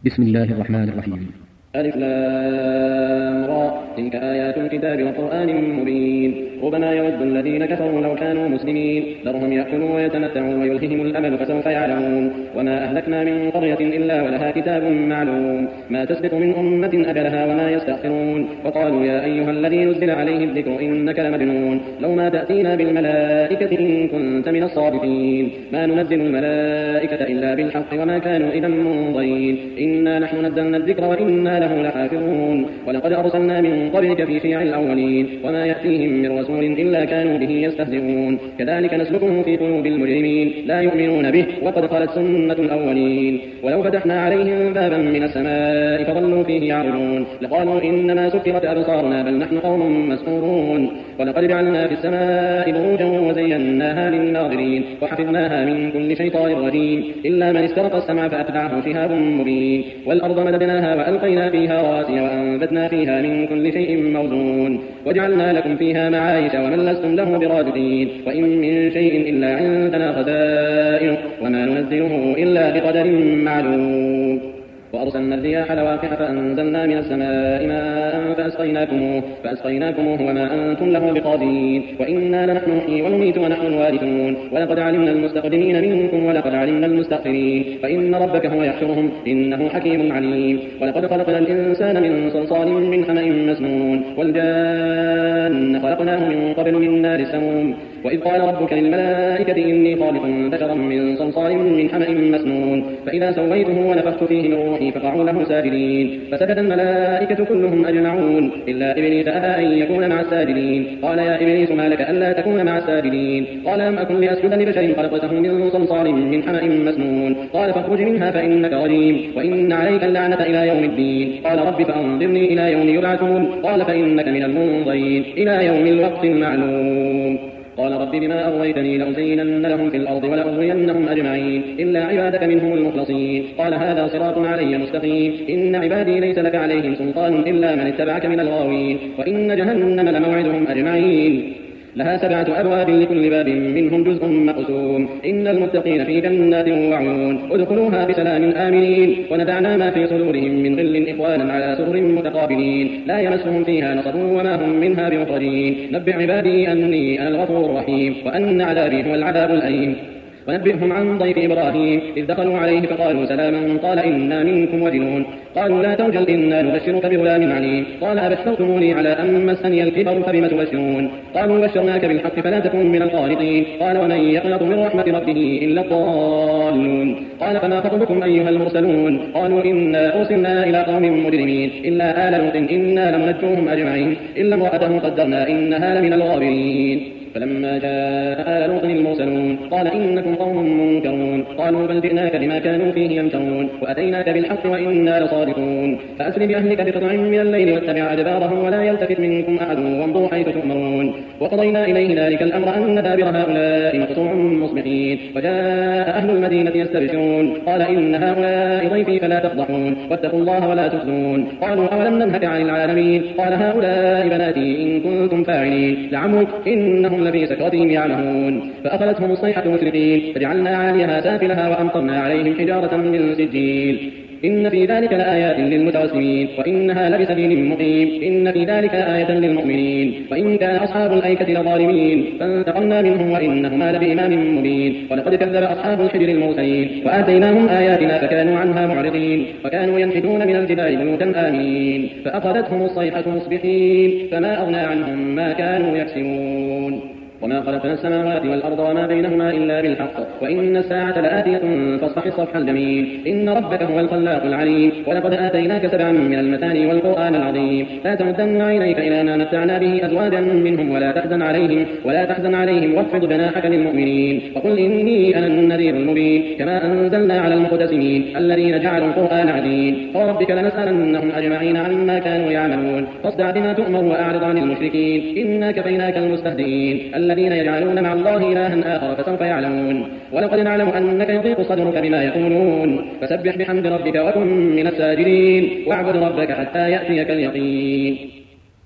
بسم الله الرحمن الرحيم. ألف لام را تلك آيات الكتاب وقرآن مبين ربما يود الذين كفروا لو كانوا مسلمين ذرهم يأكلوا ويتمتعوا ويلههم الأمل فسوف يعلمون وما أهلكنا من قرية إلا ولها كتاب معلوم ما تسبق من أمة أجلها وما يستأخرون وقالوا يا أيها الذي نزل عليه الذكر إنك لمجنون لو ما تأتينا بالملائكة إن كنت من الصادقين ما ننزل الملائكة إلا بالحق وما كانوا إذا منظرين إنا نحن نزلنا الذكر وإنا له لحافظون ولقد أرسلنا من قبلك في شيع الأولين وما يأتيهم من رسول إلا كانوا به يستهزئون كذلك نسلكه في قلوب المجرمين لا يؤمنون به وقد خلت سنة الأولين ولو فتحنا عليهم بابا من السماء فظلوا فيه يعرجون لقالوا إنما سكرت أبصارنا بل نحن قوم مسحورون ولقد جعلنا في السماء بروجا وزيناها للناظرين وحفظناها من كل شيطان رجيم إلا من استرق السمع فأتبعه شهاب مبين والأرض مددناها وألقينا فيها رواسي وأنبتنا فيها من كل شيء موزون وجعلنا لكم فيها معايش ومن لستم له برازقين وإن من شيء إلا عندنا خزائنه وما ننزله إلا بقدر معلوم وأرسلنا الرياح لواقح فأنزلنا من السماء ماء فأسقيناكموه وما أنتم له بقادرين وإنا لنحن نحيي ونميت ونحن الوارثون ولقد علمنا المستقدمين منكم ولقد علمنا المستأخرين فإن ربك هو يحشرهم إنه حكيم عليم ولقد خلقنا الإنسان من صلصال من حمأ مسنون والجان خلقناه من قبل من نار السموم وإذ قال ربك للملائكة إني خالق بشرا من صلصال من حمأ مسنون فإذا سويته ونفخت فيه من روحي فقعوا له ساجدين فسجد الملائكة كلهم أجمعون إلا إبليس أبى أن يكون مع الساجدين قال يا إبليس ما لك ألا تكون مع الساجدين قال لم أكن لأسجد لبشر خلقته من صلصال من حمأ مسنون قال فاخرج منها فإنك رجيم وإن عليك اللعنة إلى يوم الدين قال رب فأنظرني إلى يوم يبعثون قال فإنك من المنظرين إلى يوم الوقت المعلوم قال رب بما أغويتني لأزينن لهم في الأرض ولأغوينهم أجمعين إلا عبادك منهم المخلصين قال هذا صراط علي مستقيم إن عبادي ليس لك عليهم سلطان إلا من اتبعك من الغاوين وإن جهنم لموعدهم أجمعين لها 7 أبواب لكل باب منهم جزء مقسوم إن المتقين في جنات وعيون ادخلوها بسلام آمنين ونزعنا ما في صدورهم من غل إخوانا على سرر متقابلين لا يمسهم فيها نصب وما هم منها بمخرجين نبئ عبادي أني أنا الغفور الرحيم وأن عذابي هو العذاب الأليم ونبئهم عن ضيف إبراهيم إذ دخلوا عليه فقالوا سلاما قال إنا منكم وجلون قالوا لا توجل إنا نبشرك بغلام عليم قال أبشرتموني على أن مسني الكبر فبم تبشرون قالوا بشرناك بالحق فلا تكن من القانطين قال ومن يقنط من رحمة ربه إلا الضالون قال فما خطبكم أيها المرسلون قالوا إنا أرسلنا إلى قوم مجرمين إلا آل لوط إنا لمنجوهم أجمعين إلا امرأته قدرنا إنها لمن الغابرين فلما جاء آل لوط المرسلون قال إنكم قوم منكرون قالوا بل جئناك بما كانوا فيه يمترون وأتيناك بالحق وإنا لصادقون فأسر بأهلك بقطع من الليل واتبع أدبارهم ولا يلتفت منكم أحد وامضوا حيث تؤمرون وقضينا إليه ذلك الأمر أن دابر هؤلاء مقطوع مصبحين وجاء أهل المدينة يستبشرون قال إن هؤلاء ضيفي فلا تفضحون واتقوا الله ولا تخزون قالوا أولم ننهك عن العالمين قال هؤلاء بناتي إن كنتم فاعلين لعمرك إنهم لفي سكرتهم يعمهون فأخذتهم الصيحة مسرفين فجعلنا عاليها سافلها وأمطرنا عليهم حجارة من سجيل إن في ذلك لآيات للمتوسمين وإنها لبسبيل مقيم إن في ذلك آية للمؤمنين وإن كان أصحاب الأيكة لظالمين فانتقمنا منهم وإنهما لبإمام مبين ولقد كذب أصحاب الحجر المرسلين وآتيناهم آياتنا فكانوا عنها معرضين وكانوا ينحتون من الجبال بيوتا آمين فأخذتهم الصيحة مصبحين فما أغنى عنهم ما كانوا يكسبون وما خلقنا السماوات والأرض وما بينهما إلا بالحق وإن الساعة لآتية فاصفح الصفح الجميل إن ربك هو الخلاق العليم ولقد آتيناك 7 من المثاني والقرآن العظيم لا تمدن عينيك إلى ما متعنا به أزواجا منهم ولا تحزن عليهم واخفض جناحك للمؤمنين وقل إني أنا النذير المبين كما أنزلنا على المقتسمين الذين جعلوا القرآن عظيم فوربك لنسألنهم أجمعين عما كانوا يعملون فاصدع بما تؤمر وأعرض عن المشركين إنا كفيناك المستهزئين الذين يجعلون مع الله إلها آخر فسوف يعلمون ولقد نعلم أنك يضيق صدرك بما يقولون فسبح بحمد ربك وكن من الساجدين واعبد ربك حتى يأتيك اليقين